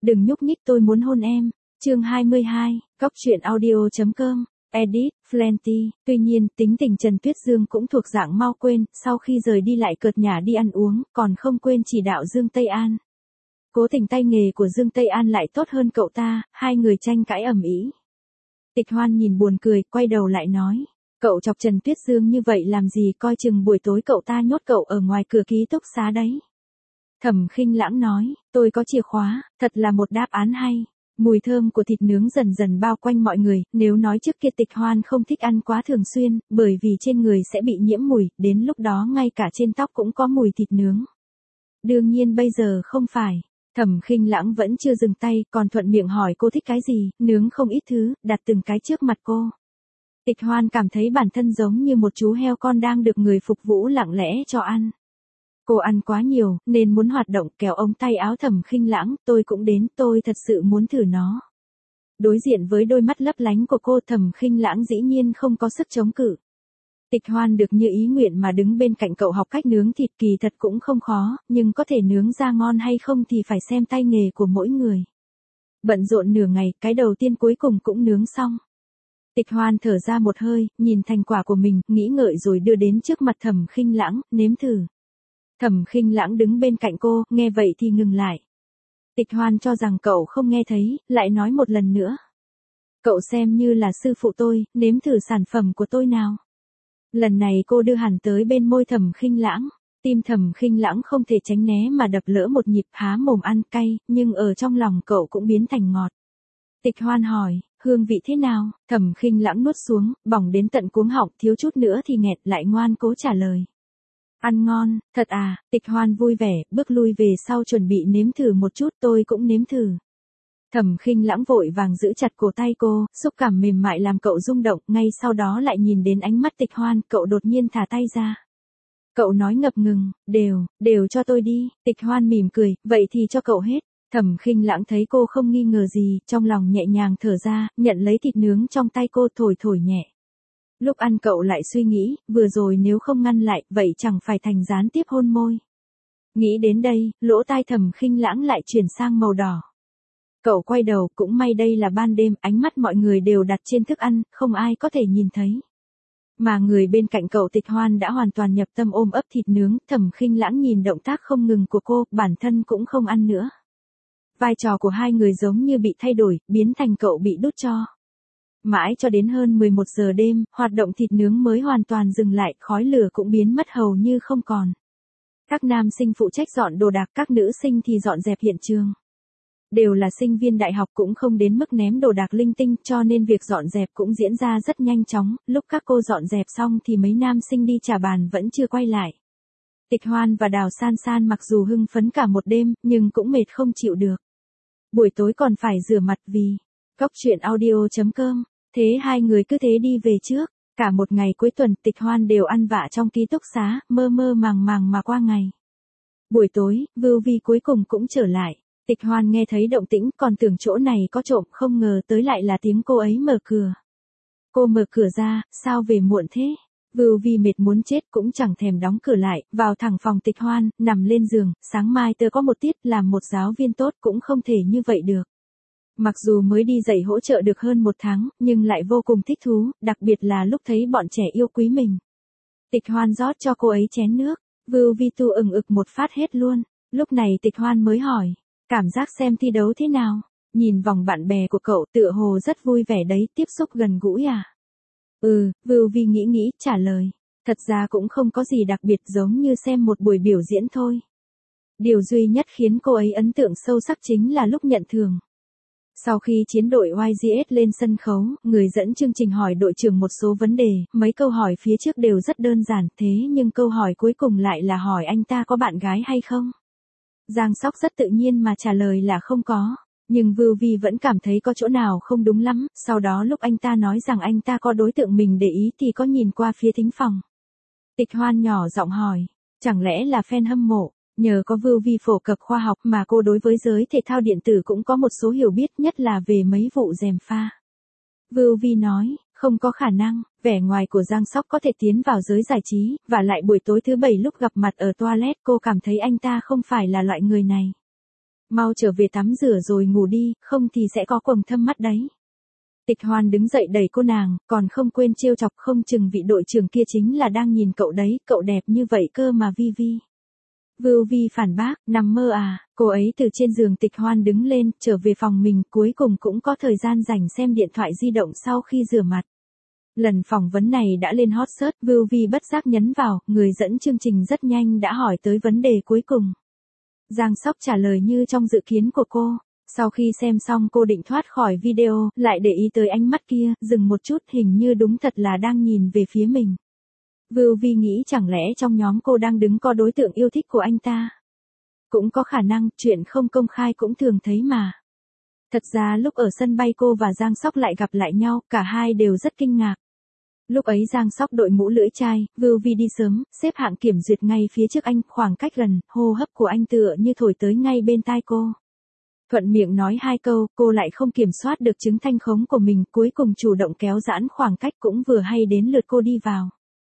Đừng nhúc nhích tôi muốn hôn em. Chương 22, Cóc truyện audio.com, edit, Flenty. Tuy nhiên, tính tình Trần Tuyết Dương cũng thuộc dạng mau quên, sau khi rời đi lại cợt nhả đi ăn uống, còn không quên chỉ đạo Dương Tây An. Cố tình tay nghề của Dương Tây An lại tốt hơn cậu ta, hai người tranh cãi ầm ĩ. Tịch Hoan nhìn buồn cười, quay đầu lại nói. Cậu chọc Trần Tuyết Dương như vậy làm gì, coi chừng buổi tối cậu ta nhốt cậu ở ngoài cửa ký túc xá đấy. Thẩm Khinh Lãng nói, tôi có chìa khóa, thật là một đáp án hay. Mùi thơm của thịt nướng dần dần bao quanh mọi người, nếu nói trước kia Tịch Hoan không thích ăn quá thường xuyên, bởi vì trên người sẽ bị nhiễm mùi, đến lúc đó ngay cả trên tóc cũng có mùi thịt nướng. Đương nhiên bây giờ không phải. Thẩm Khinh Lãng vẫn chưa dừng tay, còn thuận miệng hỏi cô thích cái gì, nướng không ít thứ, đặt từng cái trước mặt cô. Tịch Hoan cảm thấy bản thân giống như một chú heo con đang được người phục vụ lặng lẽ cho ăn. Cô ăn quá nhiều, nên muốn hoạt động, kéo ống tay áo Thẩm Khinh Lãng, tôi cũng đến, tôi thật sự muốn thử nó. Đối diện với đôi mắt lấp lánh của cô, Thẩm Khinh Lãng dĩ nhiên không có sức chống cự. Tịch Hoan được như ý nguyện mà đứng bên cạnh cậu học cách nướng thịt, kỳ thật cũng không khó, nhưng có thể nướng ra ngon hay không thì phải xem tay nghề của mỗi người. Bận rộn nửa ngày, cái đầu tiên cuối cùng cũng nướng xong. Tịch Hoan thở ra một hơi, nhìn thành quả của mình, nghĩ ngợi rồi đưa đến trước mặt Thẩm Khinh Lãng, nếm thử. Thẩm Khinh Lãng đứng bên cạnh cô, nghe vậy thì ngừng lại. Tịch Hoan cho rằng cậu không nghe thấy, lại nói một lần nữa. Cậu xem như là sư phụ tôi, nếm thử sản phẩm của tôi nào. Lần này cô đưa hẳn tới bên môi Thẩm Khinh Lãng, tim Thẩm Khinh Lãng không thể tránh né mà đập lỡ một nhịp, há mồm ăn cay, nhưng ở trong lòng cậu cũng biến thành ngọt. Tịch Hoan hỏi, hương vị thế nào? Thẩm Khinh Lãng nuốt xuống, bỏng đến tận cuống họng, thiếu chút nữa thì nghẹt, lại ngoan cố trả lời. Ăn ngon, thật à? Tịch Hoan vui vẻ, bước lui về sau chuẩn bị nếm thử một chút, tôi cũng nếm thử. Thẩm Khinh Lãng vội vàng giữ chặt cổ tay cô, xúc cảm mềm mại làm cậu rung động, ngay sau đó lại nhìn đến ánh mắt Tịch Hoan, cậu đột nhiên thả tay ra. Cậu nói ngập ngừng, đều cho tôi đi. Tịch Hoan mỉm cười, vậy thì cho cậu hết. Thẩm Khinh Lãng thấy cô không nghi ngờ gì, trong lòng nhẹ nhàng thở ra, nhận lấy thịt nướng trong tay cô, thổi nhẹ. Lúc ăn cậu lại suy nghĩ, vừa rồi nếu không ngăn lại, vậy chẳng phải thành gián tiếp hôn môi. Nghĩ đến đây, lỗ tai Thẩm Khinh Lãng lại chuyển sang màu đỏ. Cậu quay đầu, cũng may đây là ban đêm, ánh mắt mọi người đều đặt trên thức ăn, không ai có thể nhìn thấy. Mà người bên cạnh cậu Tịch Hoan đã hoàn toàn nhập tâm ôm ấp thịt nướng, Thẩm Khinh Lãng nhìn động tác không ngừng của cô, bản thân cũng không ăn nữa. Vai trò của hai người giống như bị thay đổi, biến thành cậu bị đút cho. Mãi cho đến hơn 11 giờ đêm, hoạt động thịt nướng mới hoàn toàn dừng lại, khói lửa cũng biến mất hầu như không còn. Các nam sinh phụ trách dọn đồ đạc, các nữ sinh thì dọn dẹp hiện trường. Đều là sinh viên đại học cũng không đến mức ném đồ đạc linh tinh, cho nên việc dọn dẹp cũng diễn ra rất nhanh chóng, lúc các cô dọn dẹp xong thì mấy nam sinh đi trả bàn vẫn chưa quay lại. Tịch Hoan và Đào San San mặc dù hưng phấn cả một đêm, nhưng cũng mệt không chịu được. Buổi tối còn phải rửa mặt vì Cóc truyện audio.com, thế hai người cứ thế đi về trước. Cả một ngày cuối tuần Tịch Hoan đều ăn vạ trong ký túc xá, mơ mơ màng màng mà qua ngày. Buổi tối, Vưu Vi cuối cùng cũng trở lại. Tịch Hoan nghe thấy động tĩnh, còn tưởng chỗ này có trộm, không ngờ tới lại là tiếng cô ấy mở cửa. Cô mở cửa ra, sao về muộn thế? Vưu Vi mệt muốn chết cũng chẳng thèm đóng cửa lại, vào thẳng phòng Tịch Hoan, nằm lên giường, sáng mai tớ có một tiết, làm một giáo viên tốt cũng không thể như vậy được. Mặc dù mới đi dạy hỗ trợ được hơn 1 tháng, nhưng lại vô cùng thích thú, đặc biệt là lúc thấy bọn trẻ yêu quý mình. Tịch Hoan rót cho cô ấy chén nước, Vưu Vi tu ừng ực một phát hết luôn. Lúc này Tịch Hoan mới hỏi, cảm giác xem thi đấu thế nào? Nhìn vòng bạn bè của cậu tựa hồ rất vui vẻ đấy, tiếp xúc gần gũi à? Vưu Vi nghĩ trả lời. Thật ra cũng không có gì đặc biệt, giống như xem một buổi biểu diễn thôi. Điều duy nhất khiến cô ấy ấn tượng sâu sắc chính là lúc nhận thưởng. Sau khi chiến đội YGS lên sân khấu, người dẫn chương trình hỏi đội trưởng một số vấn đề, mấy câu hỏi phía trước đều rất đơn giản, thế nhưng câu hỏi cuối cùng lại là hỏi anh ta có bạn gái hay không? Giang Sóc rất tự nhiên mà trả lời là không có, nhưng Vưu Vi vẫn cảm thấy có chỗ nào không đúng lắm, sau đó lúc anh ta nói rằng anh ta có đối tượng mình để ý thì có nhìn qua phía thính phòng. Tịch Hoan nhỏ giọng hỏi, chẳng lẽ là fan hâm mộ? Nhờ có Vưu Vi phổ cập khoa học mà cô đối với giới thể thao điện tử cũng có một số hiểu biết, nhất là về mấy vụ gièm pha. Vưu Vi nói, không có khả năng, vẻ ngoài của Giang Sóc có thể tiến vào giới giải trí, và lại buổi tối thứ 7 lúc gặp mặt ở toilet cô cảm thấy anh ta không phải là loại người này. mau trở về tắm rửa rồi ngủ đi, không thì sẽ có quầng thâm mắt đấy. Tịch Hoan đứng dậy đẩy cô nàng, còn không quên trêu chọc, không chừng vị đội trưởng kia chính là đang nhìn cậu đấy, cậu đẹp như vậy cơ mà Vi Vi. Vưu Vi phản bác, nằm mơ à, cô ấy từ trên giường Tịch Hoan đứng lên, trở về phòng mình, cuối cùng cũng có thời gian rảnh xem điện thoại di động sau khi rửa mặt. Lần phỏng vấn này đã lên hot search, Vưu Vi bất giác nhấn vào, người dẫn chương trình rất nhanh đã hỏi tới vấn đề cuối cùng. Giang Sóc trả lời như trong dự kiến của cô. Sau khi xem xong cô định thoát khỏi video, lại để ý tới ánh mắt kia, dừng một chút, hình như đúng thật là đang nhìn về phía mình. Vưu Vi nghĩ chẳng lẽ trong nhóm cô đang đứng có đối tượng yêu thích của anh ta. Cũng có khả năng, chuyện không công khai cũng thường thấy mà. Thật ra lúc ở sân bay cô và Giang Sóc lại gặp lại nhau, cả hai đều rất kinh ngạc. Lúc ấy Giang Sóc đội mũ lưỡi chai, Vưu Vi đi sớm, xếp hạng kiểm duyệt ngay phía trước anh, khoảng cách gần, hô hấp của anh tựa như thổi tới ngay bên tai cô. Thuận miệng nói hai câu, cô lại không kiểm soát được chứng thanh khống của mình, cuối cùng chủ động kéo giãn khoảng cách, cũng vừa hay đến lượt cô đi vào.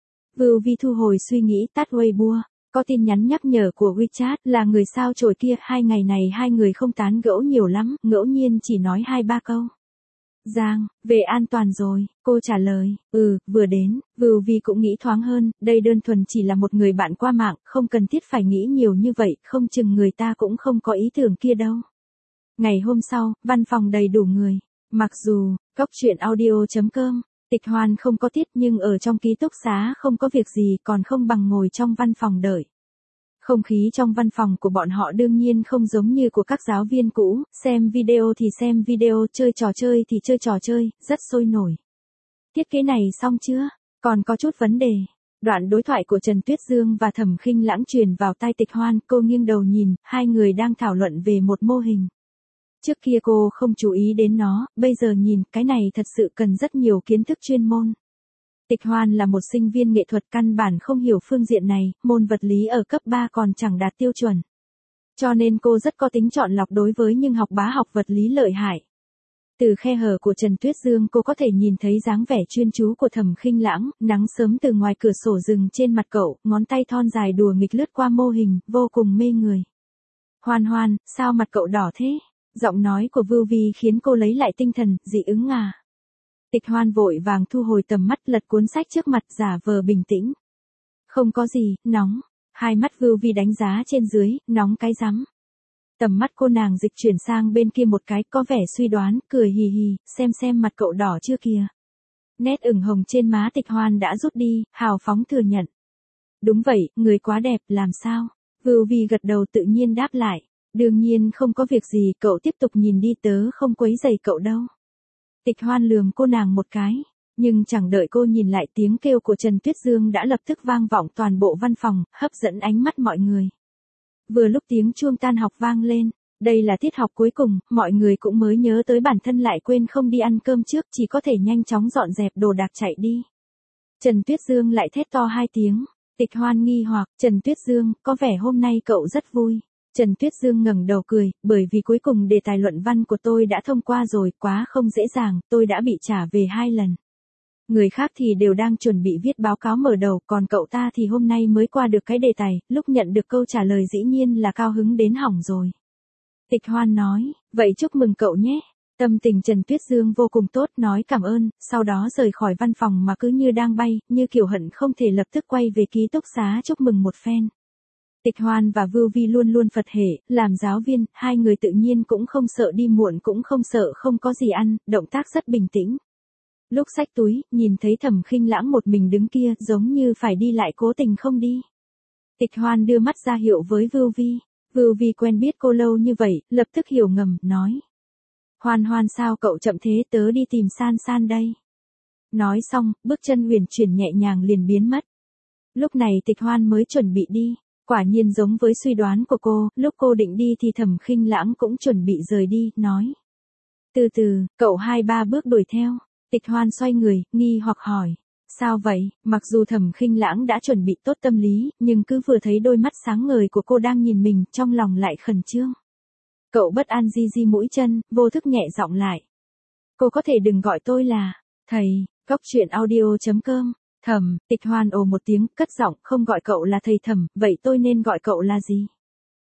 Vưu Vi thu hồi suy nghĩ, tắt Weibo. Có tin nhắn nhắc nhở của WeChat, là người sao chổi kia, 2 ngày này hai người không tán gẫu nhiều lắm, ngẫu nhiên chỉ nói 2-3 câu. Giang, về an toàn rồi, cô trả lời, vừa đến. Vưu Vi cũng nghĩ thoáng hơn, đây đơn thuần chỉ là một người bạn qua mạng, không cần thiết phải nghĩ nhiều như vậy, không chừng người ta cũng không có ý tưởng kia đâu. Ngày hôm sau, văn phòng đầy đủ người. Mặc dù, cóc truyện audio.com, Tịch Hoan không có tiết nhưng ở trong ký túc xá không có việc gì còn không bằng ngồi trong văn phòng đợi. Không khí trong văn phòng của bọn họ đương nhiên không giống như của các giáo viên cũ, xem video thì xem video, chơi trò chơi thì chơi trò chơi, rất sôi nổi. Thiết kế này xong chưa? Còn có chút vấn đề. Đoạn đối thoại của Trần Tuyết Dương và Thẩm Khinh Lãng truyền vào tai Tịch Hoan, cô nghiêng đầu nhìn, hai người đang thảo luận về một mô hình. Trước kia cô không chú ý đến nó, bây giờ nhìn, cái này thật sự cần rất nhiều kiến thức chuyên môn. Tịch Hoan là một sinh viên nghệ thuật căn bản không hiểu phương diện này, môn vật lý ở cấp 3 còn chẳng đạt tiêu chuẩn. Cho nên cô rất có tính chọn lọc đối với những học bá học vật lý lợi hại. Từ khe hở của Trần Tuyết Dương cô có thể nhìn thấy dáng vẻ chuyên chú của Thẩm Khinh Lãng, nắng sớm từ ngoài cửa sổ rừng trên mặt cậu, ngón tay thon dài đùa nghịch lướt qua mô hình, vô cùng mê người. Hoan Hoan, sao mặt cậu đỏ thế? Giọng nói của Vưu Vi khiến cô lấy lại tinh thần, dị ứng à. Tịch Hoan vội vàng thu hồi tầm mắt, lật cuốn sách trước mặt, giả vờ bình tĩnh. Không có gì, nóng. Hai mắt Vưu Vi đánh giá trên dưới, nóng cái rắm. Tầm mắt cô nàng dịch chuyển sang bên kia một cái, có vẻ suy đoán, cười hì hì, xem mặt cậu đỏ chưa kìa. Nét ửng hồng trên má Tịch Hoan đã rút đi, hào phóng thừa nhận. Đúng vậy, người quá đẹp, làm sao? Vưu Vi gật đầu tự nhiên đáp lại. Đương nhiên không có việc gì, cậu tiếp tục nhìn đi, tớ không quấy rầy cậu đâu. Tịch Hoan lườm cô nàng một cái, nhưng chẳng đợi cô nhìn lại, tiếng kêu của Trần Tuyết Dương đã lập tức vang vọng toàn bộ văn phòng, hấp dẫn ánh mắt mọi người. Vừa lúc tiếng chuông tan học vang lên, đây là tiết học cuối cùng, mọi người cũng mới nhớ tới bản thân lại quên không đi ăn cơm trước, chỉ có thể nhanh chóng dọn dẹp đồ đạc chạy đi. Trần Tuyết Dương lại thét to 2 tiếng, Tịch Hoan nghi hoặc, Trần Tuyết Dương, có vẻ hôm nay cậu rất vui. Trần Tuyết Dương ngẩng đầu cười, bởi vì cuối cùng đề tài luận văn của tôi đã thông qua rồi, quá không dễ dàng, tôi đã bị trả về 2 lần. Người khác thì đều đang chuẩn bị viết báo cáo mở đầu, còn cậu ta thì hôm nay mới qua được cái đề tài, lúc nhận được câu trả lời dĩ nhiên là cao hứng đến hỏng rồi. Tịch Hoan nói, vậy chúc mừng cậu nhé. Tâm tình Trần Tuyết Dương vô cùng tốt, nói cảm ơn, sau đó rời khỏi văn phòng mà cứ như đang bay, như kiểu hận không thể lập tức quay về ký túc xá chúc mừng một phen. Tịch Hoan và Vưu Vi luôn luôn Phật hệ, làm giáo viên, hai người tự nhiên cũng không sợ đi muộn, cũng không sợ không có gì ăn, động tác rất bình tĩnh. Lúc xách túi, nhìn thấy Thẩm Khinh Lãng một mình đứng kia, giống như phải đi lại cố tình không đi. Tịch Hoan đưa mắt ra hiệu với Vưu Vi. Vưu Vi quen biết cô lâu như vậy, lập tức hiểu ngầm, nói. Hoan Hoan sao cậu chậm thế, tớ đi tìm San San đây. Nói xong, bước chân huyền chuyển nhẹ nhàng liền biến mất. Lúc này Tịch Hoan mới chuẩn bị đi. Quả nhiên giống với suy đoán của cô, lúc cô định đi thì Thẩm Khinh Lãng cũng chuẩn bị rời đi, nói. Từ từ, cậu 2-3 bước đuổi theo. Tịch Hoan xoay người, nghi hoặc hỏi. Sao vậy? Mặc dù Thẩm Khinh Lãng đã chuẩn bị tốt tâm lý, nhưng cứ vừa thấy đôi mắt sáng ngời của cô đang nhìn mình, trong lòng lại khẩn trương. Cậu bất an di di mũi chân, vô thức nhẹ giọng lại. Cô có thể đừng gọi tôi là thầy. Cóc truyện audio.com. Thẩm. Tịch Hoan ồ một tiếng, cất giọng, không gọi cậu là thầy Thẩm, vậy tôi nên gọi cậu là gì?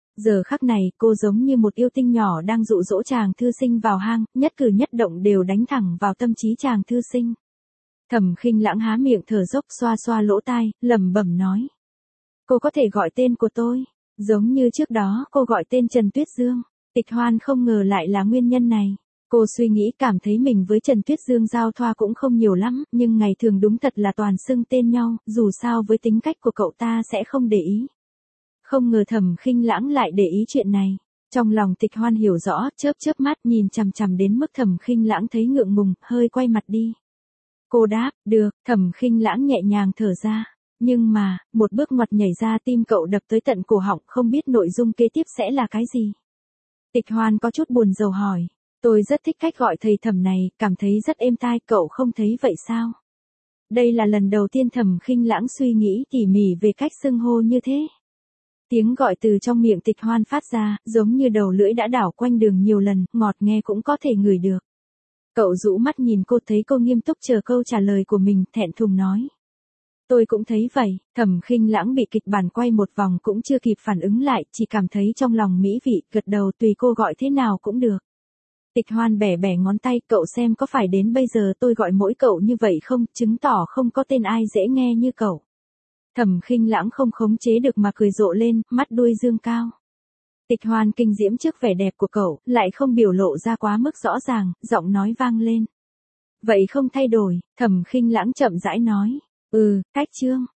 Giờ khắc này cô giống như một yêu tinh nhỏ đang dụ dỗ chàng thư sinh vào hang, nhất cử nhất động đều đánh thẳng vào tâm trí chàng thư sinh. Thẩm Khinh Lãng há miệng thở dốc xoa xoa lỗ tai, lẩm bẩm nói. Cô có thể gọi tên của tôi, giống như trước đó cô gọi tên Trần Tuyết Dương. Tịch Hoan không ngờ lại là nguyên nhân này. Cô suy nghĩ cảm thấy mình với Trần Tuyết Dương giao thoa cũng không nhiều lắm, nhưng ngày thường đúng thật là toàn xưng tên nhau, dù sao với tính cách của cậu ta sẽ không để ý. Không ngờ Thẩm Khinh Lãng lại để ý chuyện này. Trong lòng Tịch Hoan hiểu rõ, chớp chớp mắt nhìn chằm chằm đến mức Thẩm Khinh Lãng thấy ngượng ngùng, hơi quay mặt đi. Cô đáp, được, Thẩm Khinh Lãng nhẹ nhàng thở ra. Nhưng mà, một bước ngoặt nhảy ra tim cậu đập tới tận cổ họng, không biết nội dung kế tiếp sẽ là cái gì. Tịch Hoan có chút buồn rầu hỏi. Tôi rất thích cách gọi thầy Thẩm này, cảm thấy rất êm tai, cậu không thấy vậy sao? Đây là lần đầu tiên Thẩm Khinh Lãng suy nghĩ tỉ mỉ về cách xưng hô như thế. Tiếng gọi từ trong miệng Tịch Hoan phát ra, giống như đầu lưỡi đã đảo quanh đường nhiều lần, ngọt nghe cũng có thể ngửi được. Cậu rũ mắt nhìn cô thấy cô nghiêm túc chờ câu trả lời của mình, thẹn thùng nói. Tôi cũng thấy vậy, Thẩm Khinh Lãng bị kịch bản quay một vòng cũng chưa kịp phản ứng lại, chỉ cảm thấy trong lòng mỹ vị, gật đầu tùy cô gọi thế nào cũng được. Tịch Hoan bẻ bẻ ngón tay, cậu xem có phải đến bây giờ tôi gọi mỗi cậu như vậy không, chứng tỏ không có tên ai dễ nghe như cậu. Thẩm Khinh Lãng không khống chế được mà cười rộ lên, mắt đuôi dương cao. Tịch Hoan kinh diễm trước vẻ đẹp của cậu, lại không biểu lộ ra quá mức rõ ràng, giọng nói vang lên. Vậy không thay đổi, Thẩm Khinh Lãng chậm rãi nói. Cách Trương.